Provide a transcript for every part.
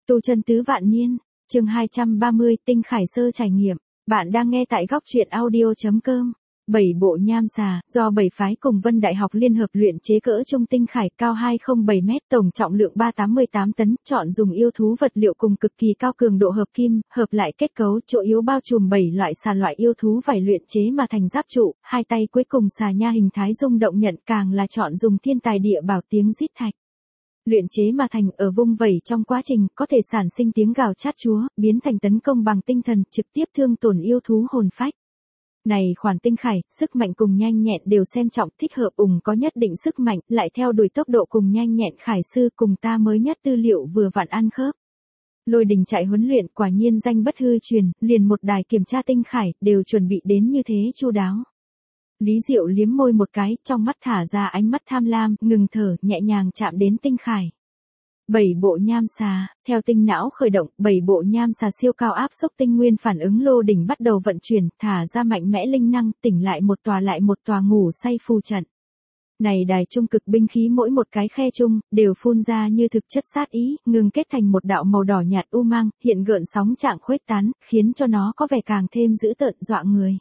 Tu chân tứ vạn niên, chương 230, Tinh Khải Sơ trải nghiệm. Bạn đang nghe tại góc truyện audio.com. 7 bộ nham xà, do 7 phái cùng Vân Đại học liên hợp luyện chế cỡ trung tinh khải cao 207 m, tổng trọng lượng 388 tấn, chọn dùng yêu thú vật liệu cùng cực kỳ cao cường độ hợp kim, hợp lại kết cấu, chỗ yếu bao trùm 7 loại xà loại yêu thú vảy luyện chế mà thành giáp trụ, hai tay cuối cùng xà nha hình thái rung động nhận, càng là chọn dùng thiên tài địa bảo tiếng rít thạch. Luyện chế mà thành, ở vung vẩy trong quá trình có thể sản sinh tiếng gào chát chúa, biến thành tấn công bằng tinh thần, trực tiếp thương tổn yêu thú hồn phách. Này khoản tinh khải, sức mạnh cùng nhanh nhẹn đều xem trọng, thích hợp có nhất định sức mạnh, lại theo đuổi tốc độ cùng nhanh nhẹn khải sư cùng ta mới nhất tư liệu vừa vặn ăn khớp. Lôi Đình chạy huấn luyện quả nhiên danh bất hư truyền, liền một đài kiểm tra tinh khải, đều chuẩn bị đến như thế chu đáo. Lý Diệu liếm môi một cái, trong mắt thả ra ánh mắt tham lam, ngừng thở, nhẹ nhàng chạm đến tinh khải. 7 bộ nham xà, theo tinh não khởi động, 7 bộ nham xà siêu cao áp xúc tinh nguyên phản ứng Lô Đình bắt đầu vận chuyển, thả ra mạnh mẽ linh năng, tỉnh lại một tòa ngủ say phù trận. Này đài trung cực binh khí mỗi một cái khe chung, đều phun ra như thực chất sát ý, ngừng kết thành một đạo màu đỏ nhạt u mang, hiện gợn sóng trạng khuếch tán, khiến cho nó có vẻ càng thêm dữ tợn dọa người.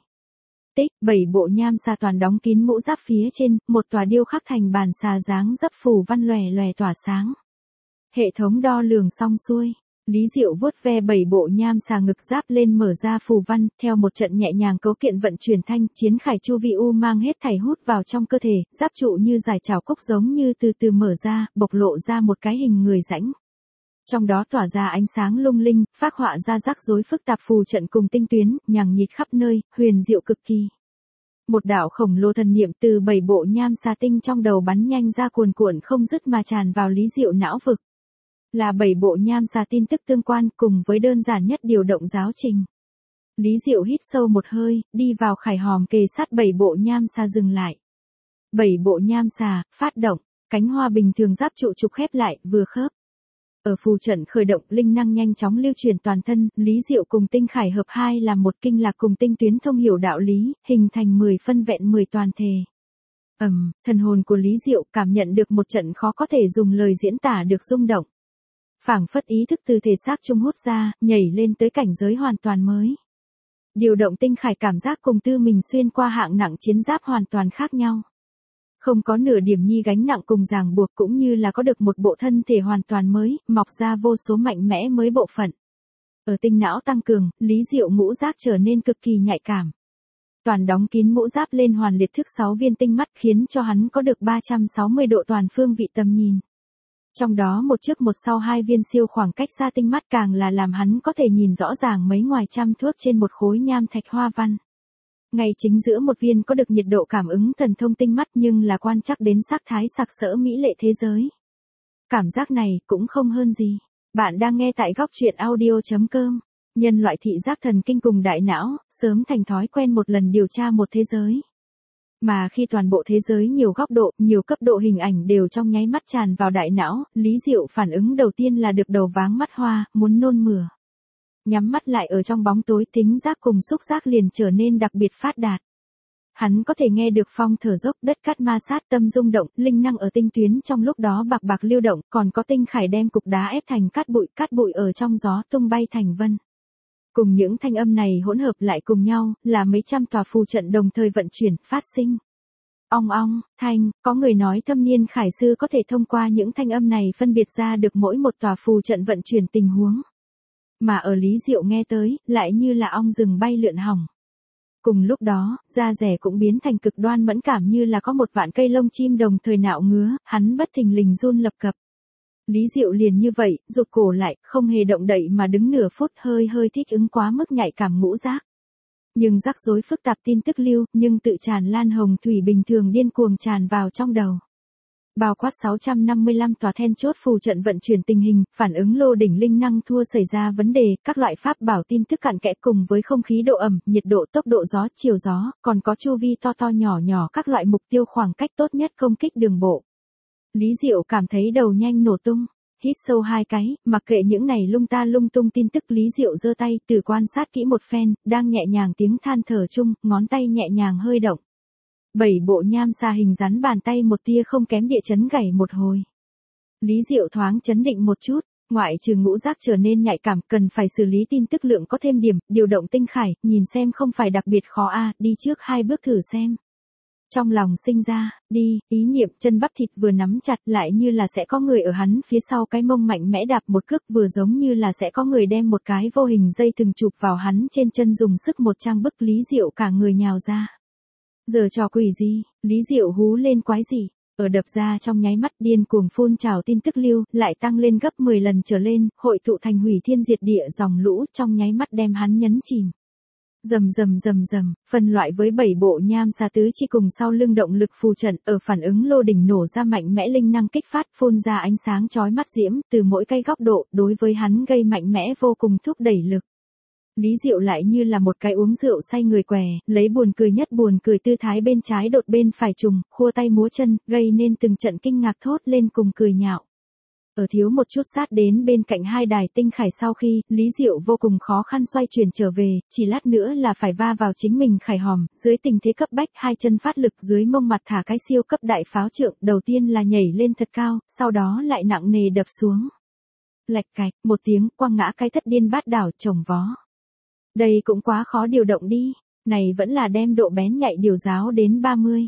7 bộ nham xà toàn đóng kín mũ giáp phía trên, một tòa điêu khắc thành bàn xà dáng dấp phù văn lòe lòe tỏa sáng. Hệ thống đo lường xong xuôi, Lý Diệu vuốt ve 7 bộ nham xà ngực giáp lên mở ra phù văn, theo một trận nhẹ nhàng cấu kiện vận chuyển thanh, chiến khải chu vi u mang hết thảy hút vào trong cơ thể, giáp trụ như giải trảo cốc giống như từ từ mở ra, bộc lộ ra một cái hình người rãnh. Trong đó tỏa ra ánh sáng lung linh, phác họa ra rắc rối phức tạp phù trận cùng tinh tuyến, nhằng nhịt khắp nơi, huyền diệu cực kỳ. Một đạo khổng lồ thần niệm từ 7 bộ nham xà tinh trong đầu bắn nhanh ra cuồn cuộn không dứt mà tràn vào Lý Diệu não vực. Là 7 bộ nham xà tin tức tương quan cùng với đơn giản nhất điều động giáo trình. Lý Diệu hít sâu một hơi, đi vào khải hòm kề sát 7 bộ nham xà dừng lại. 7 bộ nham xà, phát động, cánh hoa bình thường giáp trụ trục khép lại, vừa khớp. Ở phù trận khởi động, linh năng nhanh chóng lưu truyền toàn thân, Lý Diệu cùng tinh khải hợp hai làm một kinh lạc cùng tinh tuyến thông hiểu đạo lý, hình thành 10 phân vẹn 10 toàn thể. Thần hồn của Lý Diệu cảm nhận được một trận khó có thể dùng lời diễn tả được rung động. Phảng phất ý thức từ thể xác trung hút ra, nhảy lên tới cảnh giới hoàn toàn mới. Điều động tinh khải cảm giác cùng tư mình xuyên qua hạng nặng chiến giáp hoàn toàn khác nhau. Không có nửa điểm nhi gánh nặng cùng ràng buộc, cũng như là có được một bộ thân thể hoàn toàn mới, mọc ra vô số mạnh mẽ mới bộ phận. Ở tinh não tăng cường, Lý Diệu ngũ giác trở nên cực kỳ nhạy cảm. Toàn đóng kín mũ giáp lên hoàn liệt thức 6 viên tinh mắt khiến cho hắn có được 360 độ toàn phương vị tầm nhìn. Trong đó một trước một sau hai viên siêu khoảng cách xa tinh mắt càng là làm hắn có thể nhìn rõ ràng mấy ngoài trăm thước trên một khối nham thạch hoa văn. Ngay chính giữa một viên có được nhiệt độ cảm ứng thần thông tinh mắt nhưng là quan trắc đến sắc thái sặc sỡ mỹ lệ thế giới. Cảm giác này cũng không hơn gì. Bạn đang nghe tại góc truyện audio.com. Nhân loại thị giác thần kinh cùng đại não, sớm thành thói quen một lần điều tra một thế giới. Mà khi toàn bộ thế giới nhiều góc độ, nhiều cấp độ hình ảnh đều trong nháy mắt tràn vào đại não, Lý Diệu phản ứng đầu tiên là được đầu váng mắt hoa, muốn nôn mửa. Nhắm mắt lại ở trong bóng tối, thính giác cùng xúc giác liền trở nên đặc biệt phát đạt. Hắn có thể nghe được phong thở dốc, đất cát ma sát, tâm rung động, linh năng ở tinh tuyến trong lúc đó bạc bạc lưu động, còn có tinh khải đem cục đá ép thành cát bụi ở trong gió tung bay thành vân. Cùng những thanh âm này hỗn hợp lại cùng nhau, là mấy trăm tòa phù trận đồng thời vận chuyển, phát sinh. Ong ong, thanh, có người nói thâm niên khải sư có thể thông qua những thanh âm này phân biệt ra được mỗi một tòa phù trận vận chuyển tình huống. Mà ở Lý Diệu nghe tới, lại như là ong rừng bay lượn hỏng. Cùng lúc đó, da rẻ cũng biến thành cực đoan mẫn cảm như là có một vạn cây lông chim đồng thời nạo ngứa, hắn bất thình lình run lập cập. Lý Diệu liền như vậy, rụt cổ lại, không hề động đậy mà đứng nửa phút, hơi thích ứng quá mức nhạy cảm ngũ giác. Nhưng rắc rối phức tạp tin tức lưu, nhưng tự tràn lan hồng thủy bình thường điên cuồng tràn vào trong đầu. Bao quát 655 tòa then chốt phù trận vận chuyển tình hình, phản ứng Lô đỉnh linh năng thua xảy ra vấn đề, các loại pháp bảo tin tức cặn kẽ cùng với không khí độ ẩm, nhiệt độ, tốc độ gió, chiều gió, còn có chu vi to nhỏ các loại mục tiêu khoảng cách tốt nhất công kích đường bộ. Lý Diệu cảm thấy đầu nhanh nổ tung, hít sâu 2 cái, mặc kệ những này lung tung tin tức, Lý Diệu giơ tay từ quan sát kỹ một phen, đang nhẹ nhàng tiếng than thở chung, ngón tay nhẹ nhàng hơi động. 7 bộ nham xà hình rắn bàn tay một tia không kém địa chấn gảy một hồi. Lý Diệu thoáng chấn định một chút, Ngoại trừ ngũ giác trở nên nhạy cảm, cần phải xử lý tin tức lượng có thêm điểm, điều động tinh khải, nhìn xem không phải đặc biệt khó đi trước 2 bước thử xem. Trong lòng sinh ra, ý niệm, chân bắp thịt vừa nắm chặt lại như là sẽ có người ở hắn phía sau cái mông mạnh mẽ đạp một cước, vừa giống như là sẽ có người đem một cái vô hình dây thừng chụp vào hắn trên chân, dùng sức một trang bức Lý Diệu cả người nhào ra. Giờ trò quỷ gì, Lý Diệu hú lên quái gì, ở đập ra trong nháy mắt điên cuồng phun trào tin tức lưu, lại tăng lên gấp 10 lần trở lên, hội tụ thành hủy thiên diệt địa dòng lũ trong nháy mắt đem hắn nhấn chìm. Rầm rầm rầm rầm, phân loại với 7 bộ nham xà tứ chi cùng sau lưng động lực phù trận, ở phản ứng lô đỉnh nổ ra mạnh mẽ linh năng kích phát, phun ra ánh sáng chói mắt diễm, từ mỗi cái góc độ, đối với hắn gây mạnh mẽ vô cùng thúc đẩy lực. Lý Diệu lại như là một cái uống rượu say người què, lấy buồn cười nhất buồn cười tư thái bên trái đột bên phải trùng, khua tay múa chân, gây nên từng trận kinh ngạc thốt lên cùng cười nhạo. Ở thiếu một chút sát đến bên cạnh 2 đài tinh khải sau khi, Lý Diệu vô cùng khó khăn xoay chuyển trở về, chỉ lát nữa là phải va vào chính mình khải hòm, dưới tình thế cấp bách 2 chân phát lực dưới mông mặt thả cái siêu cấp đại pháo trượng, đầu tiên là nhảy lên thật cao, sau đó lại nặng nề đập xuống. Lạch cạch, một tiếng, quăng ngã cái thất điên bát đảo chồng vó. Đây cũng quá khó điều động đi, này vẫn là đem độ bén nhạy điều giáo đến 30.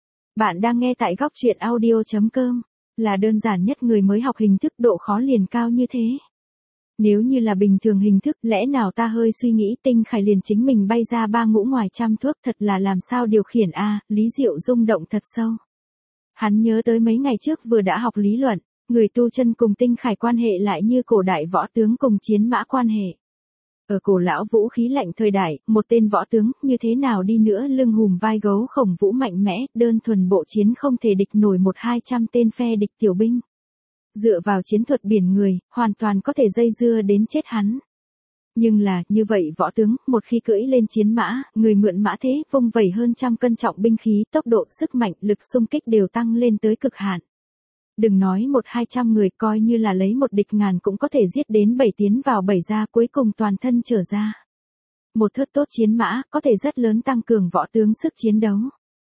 Bạn đang nghe tại góc truyện audio.com. Là đơn giản nhất người mới học hình thức, độ khó liền cao như thế. Nếu như là bình thường hình thức, lẽ nào ta hơi suy nghĩ tinh khải liền chính mình bay ra 3 ngũ ngoài trăm thuốc, thật là làm sao điều khiển Lý Diệu rung động thật sâu. Hắn nhớ tới mấy ngày trước vừa đã học lý luận, người tu chân cùng tinh khải quan hệ lại như cổ đại võ tướng cùng chiến mã quan hệ. Ở cổ lão vũ khí lạnh thời đại, một tên võ tướng như thế nào đi nữa lưng hùm vai gấu khổng vũ mạnh mẽ, đơn thuần bộ chiến không thể địch nổi 100-200 tên phe địch tiểu binh. Dựa vào chiến thuật biển người, hoàn toàn có thể dây dưa đến chết hắn. Nhưng là, như vậy võ tướng, một khi cưỡi lên chiến mã, người mượn mã thế, vung vẩy hơn 100 cân trọng binh khí, tốc độ, sức mạnh, lực xung kích đều tăng lên tới cực hạn. Đừng nói 100-200 người, coi như là lấy một địch ngàn cũng có thể giết đến 7 tiến vào 7 ra, cuối cùng toàn thân trở ra. Một thớt tốt chiến mã, có thể rất lớn tăng cường võ tướng sức chiến đấu.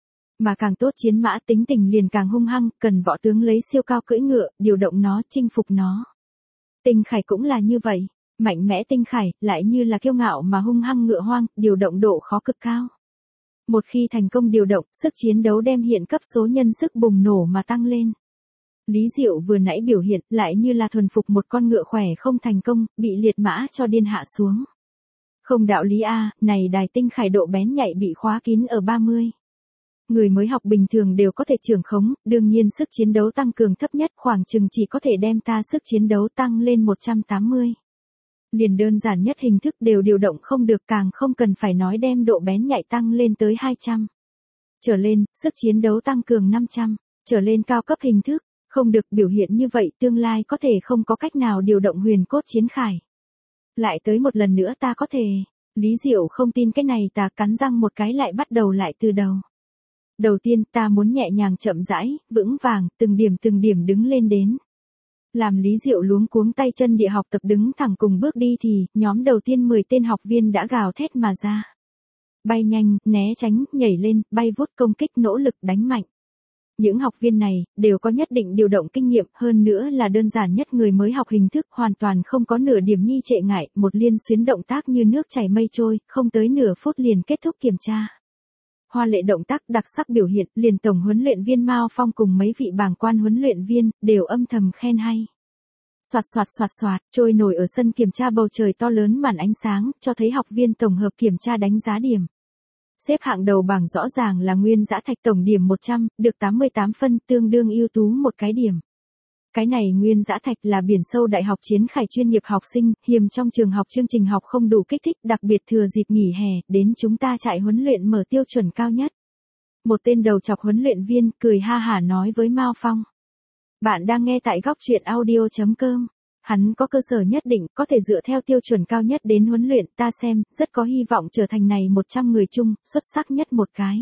Mà càng tốt chiến mã tính tình liền càng hung hăng, cần võ tướng lấy siêu cao cưỡi ngựa, điều động nó, chinh phục nó. Tinh khải cũng là như vậy, mạnh mẽ tinh khải, lại như là kiêu ngạo mà hung hăng ngựa hoang, điều động độ khó cực cao. Một khi thành công điều động, sức chiến đấu đem hiện cấp số nhân sức bùng nổ mà tăng lên. Lý Diệu vừa nãy biểu hiện lại như là thuần phục một con ngựa khỏe không thành công, bị liệt mã cho điên hạ xuống. Không đạo lý này đài tinh khải độ bén nhạy bị khóa kín ở 30. Người mới học bình thường đều có thể trưởng khống, đương nhiên sức chiến đấu tăng cường thấp nhất khoảng chừng chỉ có thể đem ta sức chiến đấu tăng lên 180. Liền đơn giản nhất hình thức đều điều động không được, càng không cần phải nói đem độ bén nhạy tăng lên tới 200. Trở lên, sức chiến đấu tăng cường 500, trở lên cao cấp hình thức. Không được biểu hiện như vậy, tương lai có thể không có cách nào điều động huyền cốt chiến khải. Lại tới một lần nữa ta có thể. Lý Diệu không tin cái này, ta cắn răng một cái lại bắt đầu lại từ đầu. Đầu tiên ta muốn nhẹ nhàng chậm rãi, vững vàng, từng điểm đứng lên đến. Làm Lý Diệu luống cuống tay chân địa học tập đứng thẳng cùng bước đi thì, nhóm đầu tiên 10 tên học viên đã gào thét mà ra. Bay nhanh, né tránh, nhảy lên, bay vút công kích nỗ lực đánh mạnh. Những học viên này, đều có nhất định điều động kinh nghiệm, hơn nữa là đơn giản nhất người mới học hình thức, hoàn toàn không có nửa điểm nhi trệ ngại, một liên xuyến động tác như nước chảy mây trôi, không tới nửa phút liền kết thúc kiểm tra. Hoa lệ động tác đặc sắc biểu hiện, liền tổng huấn luyện viên Mao Phong cùng mấy vị bàng quan huấn luyện viên, đều âm thầm khen hay. Soạt soạt soạt soạt, trôi nổi ở sân kiểm tra bầu trời to lớn màn ánh sáng, cho thấy học viên tổng hợp kiểm tra đánh giá điểm. Xếp hạng đầu bảng rõ ràng là Nguyên Dã Thạch tổng điểm 100, được 88 phân, tương đương ưu tú một cái điểm. Cái này Nguyên Dã Thạch là biển sâu đại học chiến khải chuyên nghiệp học sinh, hiếm trong trường học chương trình học không đủ kích thích, đặc biệt thừa dịp nghỉ hè, đến chúng ta trại huấn luyện mở tiêu chuẩn cao nhất. Một tên đầu chọc huấn luyện viên, cười ha hả nói với Mao Phong. Bạn đang nghe tại góc truyện audio.com. Hắn có cơ sở nhất định, có thể dựa theo tiêu chuẩn cao nhất đến huấn luyện, ta xem, rất có hy vọng trở thành này 100 người chung, xuất sắc nhất một cái.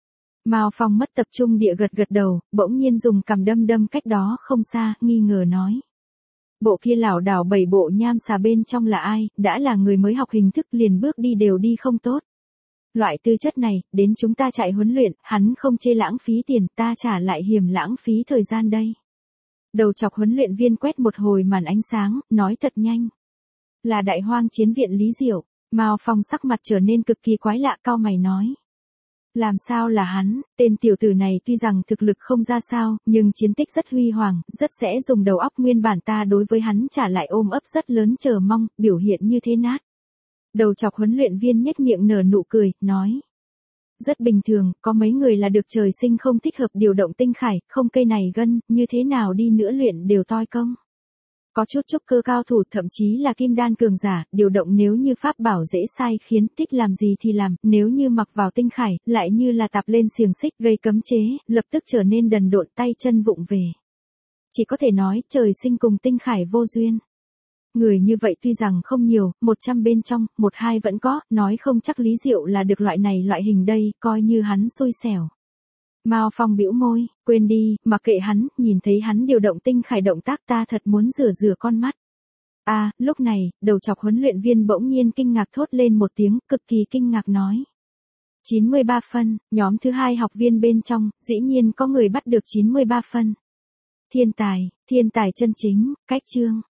Mao Phong mất tập trung địa gật gật đầu, bỗng nhiên dùng cằm đâm cách đó không xa, nghi ngờ nói. Bộ kia lảo đảo 7 bộ nham xà bên trong là ai, đã là người mới học hình thức liền bước đi đều đi không tốt. Loại tư chất này, đến chúng ta chạy huấn luyện, hắn không chê lãng phí tiền, ta trả lại hiểm lãng phí thời gian đây. Đầu chọc huấn luyện viên quét một hồi màn ánh sáng, nói thật nhanh. Là Đại Hoang Chiến viện Lý Diệu. Mao Phong sắc mặt trở nên cực kỳ quái lạ, cau mày nói. Làm sao là hắn, tên tiểu tử này tuy rằng thực lực không ra sao, nhưng chiến tích rất huy hoàng, rất sẽ dùng đầu óc, nguyên bản ta đối với hắn trả lại ôm ấp rất lớn chờ mong, biểu hiện như thế nát. Đầu chọc huấn luyện viên nhếch miệng nở nụ cười, nói. Rất bình thường, có mấy người là được trời sinh không thích hợp điều động tinh khải, không cây này gân, như thế nào đi nữa luyện đều toi công. Có chút trúc cơ cao thủ, thậm chí là kim đan cường giả, điều động nếu như pháp bảo dễ sai khiến, thích làm gì thì làm, nếu như mặc vào tinh khải, lại như là tạp lên xiềng xích gây cấm chế, lập tức trở nên đần độn, tay chân vụng về. Chỉ có thể nói, trời sinh cùng tinh khải vô duyên. Người như vậy tuy rằng không nhiều, 100 bên trong, 1-2 vẫn có, nói không chắc Lý Diệu là được loại này loại hình đây, coi như hắn xui xẻo. Mao Phong bĩu môi, quên đi, mặc kệ hắn, nhìn thấy hắn điều động tinh khải động tác ta thật muốn rửa con mắt. Lúc này, đầu chọc huấn luyện viên bỗng nhiên kinh ngạc thốt lên một tiếng, cực kỳ kinh ngạc nói. 93 phân, nhóm thứ 2 học viên bên trong, dĩ nhiên có người bắt được 93 phân. Thiên tài chân chính, cách chương.